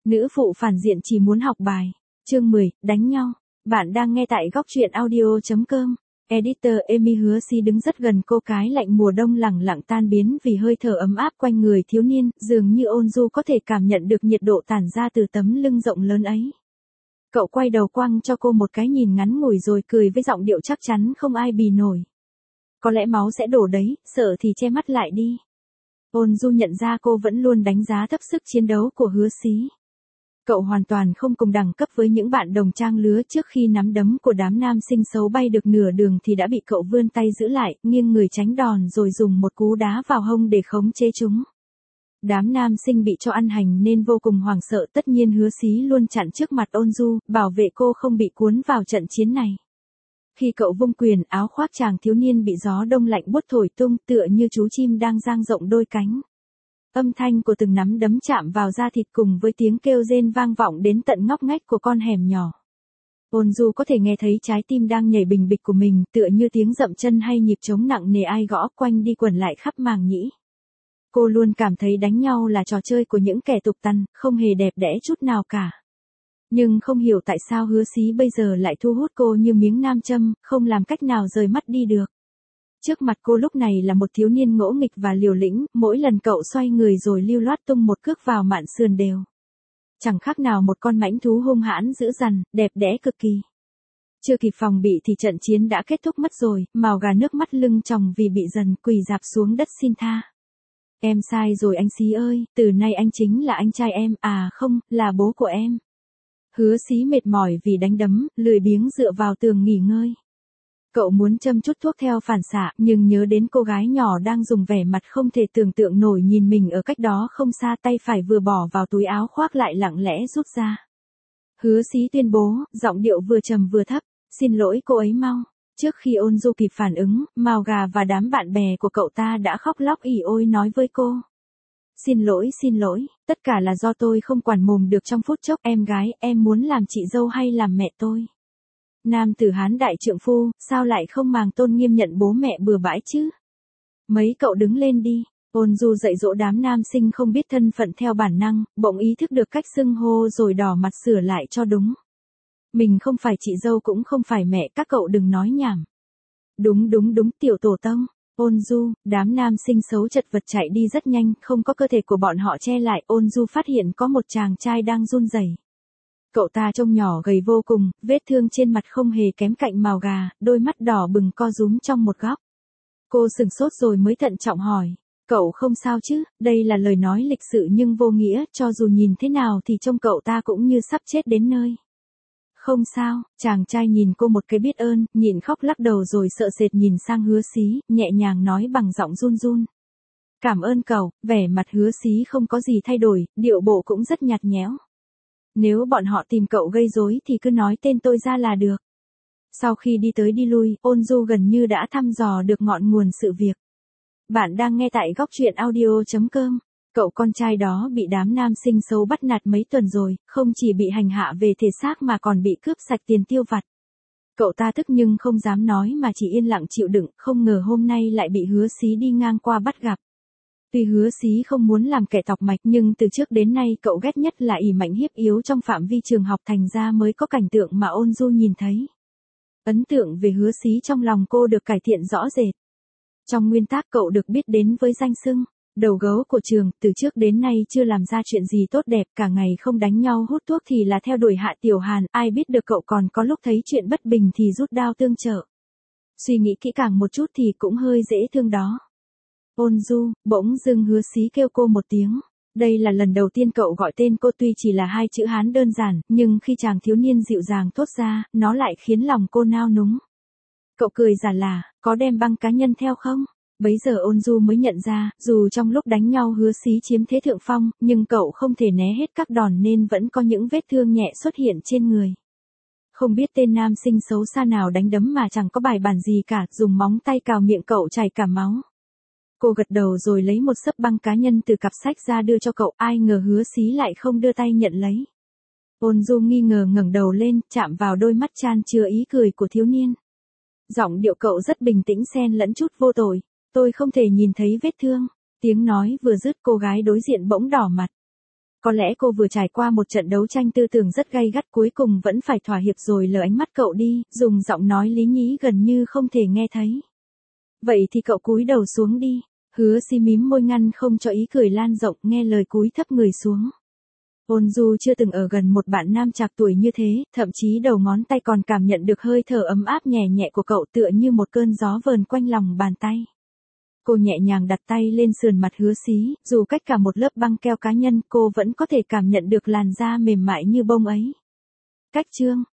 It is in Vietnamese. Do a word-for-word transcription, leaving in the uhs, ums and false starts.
Nữ phụ phản diện chỉ muốn học bài. Chương mười, đánh nhau. Bạn đang nghe tại góc truyện audio chấm com. Editor Amy Hứa Xí đứng rất gần cô, cái lạnh mùa đông lẳng lặng tan biến vì hơi thở ấm áp quanh người thiếu niên, dường như ôn du có thể cảm nhận được nhiệt độ tản ra từ tấm lưng rộng lớn ấy. Cậu quay đầu quăng cho cô một cái nhìn ngắn ngủi rồi cười với giọng điệu chắc chắn không ai bì nổi. Có lẽ máu sẽ đổ đấy, sợ thì che mắt lại đi. Ôn du nhận ra cô vẫn luôn đánh giá thấp sức chiến đấu của Hứa Xí. Cậu hoàn toàn không cùng đẳng cấp với những bạn đồng trang lứa. Trước khi nắm đấm của đám nam sinh xấu bay được nửa đường thì đã bị cậu vươn tay giữ lại, nghiêng người tránh đòn rồi dùng một cú đá vào hông để khống chế chúng. Đám nam sinh bị cho ăn hành nên vô cùng hoảng sợ, tất nhiên Hứa Xí luôn chặn trước mặt ôn du, bảo vệ cô không bị cuốn vào trận chiến này. Khi cậu vung quyền, áo khoác chàng thiếu niên bị gió đông lạnh buốt thổi tung, tựa như chú chim đang dang rộng đôi cánh. Âm thanh của từng nắm đấm chạm vào da thịt cùng với tiếng kêu rên vang vọng đến tận ngóc ngách của con hẻm nhỏ. Ôn du có thể nghe thấy trái tim đang nhảy bình bịch của mình, tựa như tiếng dậm chân hay nhịp trống nặng nề ai gõ quanh đi quẩn lại khắp màng nhĩ. Cô luôn cảm thấy đánh nhau là trò chơi của những kẻ tục tằn, không hề đẹp đẽ chút nào cả. Nhưng không hiểu tại sao Hứa Xí bây giờ lại thu hút cô như miếng nam châm, không làm cách nào rời mắt đi được. Trước mặt cô lúc này là một thiếu niên ngỗ nghịch và liều lĩnh, mỗi lần cậu xoay người rồi lưu loát tung một cước vào mạn sườn đều. Chẳng khác nào một con mãnh thú hung hãn dữ dằn, đẹp đẽ cực kỳ. Chưa kịp phòng bị thì trận chiến đã kết thúc mất rồi, màu gà nước mắt lưng tròng vì bị dần quỳ rạp xuống đất xin tha. Em sai rồi anh Xí ơi, từ nay anh chính là anh trai em, à không, là bố của em. Hứa Xí mệt mỏi vì đánh đấm, lười biếng dựa vào tường nghỉ ngơi. Cậu muốn châm chút thuốc theo phản xạ, nhưng nhớ đến cô gái nhỏ đang dùng vẻ mặt không thể tưởng tượng nổi nhìn mình ở cách đó không xa, tay phải vừa bỏ vào túi áo khoác lại lặng lẽ rút ra. Hứa Xí tuyên bố, giọng điệu vừa trầm vừa thấp, xin lỗi cô ấy mau. Trước khi ôn du kịp phản ứng, màu gà và đám bạn bè của cậu ta đã khóc lóc ỉ ôi nói với cô. Xin lỗi xin lỗi, tất cả là do tôi không quản mồm được trong phút chốc. Em gái, em muốn làm chị dâu hay làm mẹ tôi? Nam tử Hán đại trượng phu, sao lại không màng tôn nghiêm nhận bố mẹ bừa bãi chứ? Mấy cậu đứng lên đi. Ôn du dạy dỗ đám nam sinh không biết thân phận theo bản năng, bỗng ý thức được cách xưng hô rồi đỏ mặt sửa lại cho đúng. Mình không phải chị dâu cũng không phải mẹ, các cậu đừng nói nhảm. Đúng đúng đúng, tiểu tổ tông. Ôn du, đám nam sinh xấu chật vật chạy đi rất nhanh, không có cơ thể của bọn họ che lại. Ôn du phát hiện có một chàng trai đang run rẩy. Cậu ta trông nhỏ gầy vô cùng, vết thương trên mặt không hề kém cạnh màu gà, đôi mắt đỏ bừng co rúm trong một góc. Cô sừng sốt rồi mới thận trọng hỏi, cậu không sao chứ? Đây là lời nói lịch sự nhưng vô nghĩa, cho dù nhìn thế nào thì trông cậu ta cũng như sắp chết đến nơi. Không sao, chàng trai nhìn cô một cái biết ơn, nhịn khóc lắc đầu rồi sợ sệt nhìn sang Hứa Xí, nhẹ nhàng nói bằng giọng run run. Cảm ơn cậu. Vẻ mặt Hứa Xí không có gì thay đổi, điệu bộ cũng rất nhạt nhẽo. Nếu bọn họ tìm cậu gây rối thì cứ nói tên tôi ra là được. Sau khi đi tới đi lui, ôn du gần như đã thăm dò được ngọn nguồn sự việc. Bạn đang nghe tại góc truyện audio chấm com. Cậu con trai đó bị đám nam sinh xấu bắt nạt mấy tuần rồi, không chỉ bị hành hạ về thể xác mà còn bị cướp sạch tiền tiêu vặt. Cậu ta tức nhưng không dám nói mà chỉ yên lặng chịu đựng, không ngờ hôm nay lại bị Hứa Xí đi ngang qua bắt gặp. Tuy Hứa Xí không muốn làm kẻ tọc mạch nhưng từ trước đến nay cậu ghét nhất là ỷ mạnh hiếp yếu trong phạm vi trường học, thành ra mới có cảnh tượng mà ôn du nhìn thấy. Ấn tượng về Hứa Xí trong lòng cô được cải thiện rõ rệt. Trong nguyên tắc cậu được biết đến với danh xưng đầu gấu của trường, từ trước đến nay chưa làm ra chuyện gì tốt đẹp, cả ngày không đánh nhau hút thuốc thì là theo đuổi Hạ Tiểu Hàn, ai biết được cậu còn có lúc thấy chuyện bất bình thì rút đao tương trợ. Suy nghĩ kỹ càng một chút thì cũng hơi dễ thương đó. Ôn du, bỗng dưng Hứa Xí kêu cô một tiếng. Đây là lần đầu tiên cậu gọi tên cô, tuy chỉ là hai chữ Hán đơn giản, nhưng khi chàng thiếu niên dịu dàng thốt ra, nó lại khiến lòng cô nao núng. Cậu cười giả là, có đem băng cá nhân theo không? Bấy giờ ôn du mới nhận ra, dù trong lúc đánh nhau Hứa Xí chiếm thế thượng phong, nhưng cậu không thể né hết các đòn nên vẫn có những vết thương nhẹ xuất hiện trên người. Không biết tên nam sinh xấu xa nào đánh đấm mà chẳng có bài bản gì cả, dùng móng tay cào miệng cậu chảy cả máu. Cô gật đầu rồi lấy một xấp băng cá nhân từ cặp sách ra đưa cho cậu, ai ngờ Hứa Xí lại không đưa tay nhận lấy. Ôn du nghi ngờ ngẩng đầu lên, chạm vào đôi mắt chan chứa ý cười của thiếu niên. Giọng điệu cậu rất bình tĩnh xen lẫn chút vô tội. Tôi không thể nhìn thấy vết thương. Tiếng nói vừa dứt cô gái đối diện bỗng đỏ mặt. Có lẽ cô vừa trải qua một trận đấu tranh tư tưởng rất gay gắt, cuối cùng vẫn phải thỏa hiệp rồi lờ ánh mắt cậu đi, dùng giọng nói lý nhí gần như không thể nghe thấy. Vậy thì cậu cúi đầu xuống đi. Hứa Si mím môi ngăn không cho ý cười lan rộng, nghe lời cúi thấp người xuống. Ôn Du chưa từng ở gần một bạn nam trạc tuổi như thế, thậm chí đầu ngón tay còn cảm nhận được hơi thở ấm áp nhẹ nhẹ của cậu tựa như một cơn gió vờn quanh lòng bàn tay. Cô nhẹ nhàng đặt tay lên sườn mặt Hứa Sí, dù cách cả một lớp băng keo cá nhân, cô vẫn có thể cảm nhận được làn da mềm mại như bông ấy. Cách chương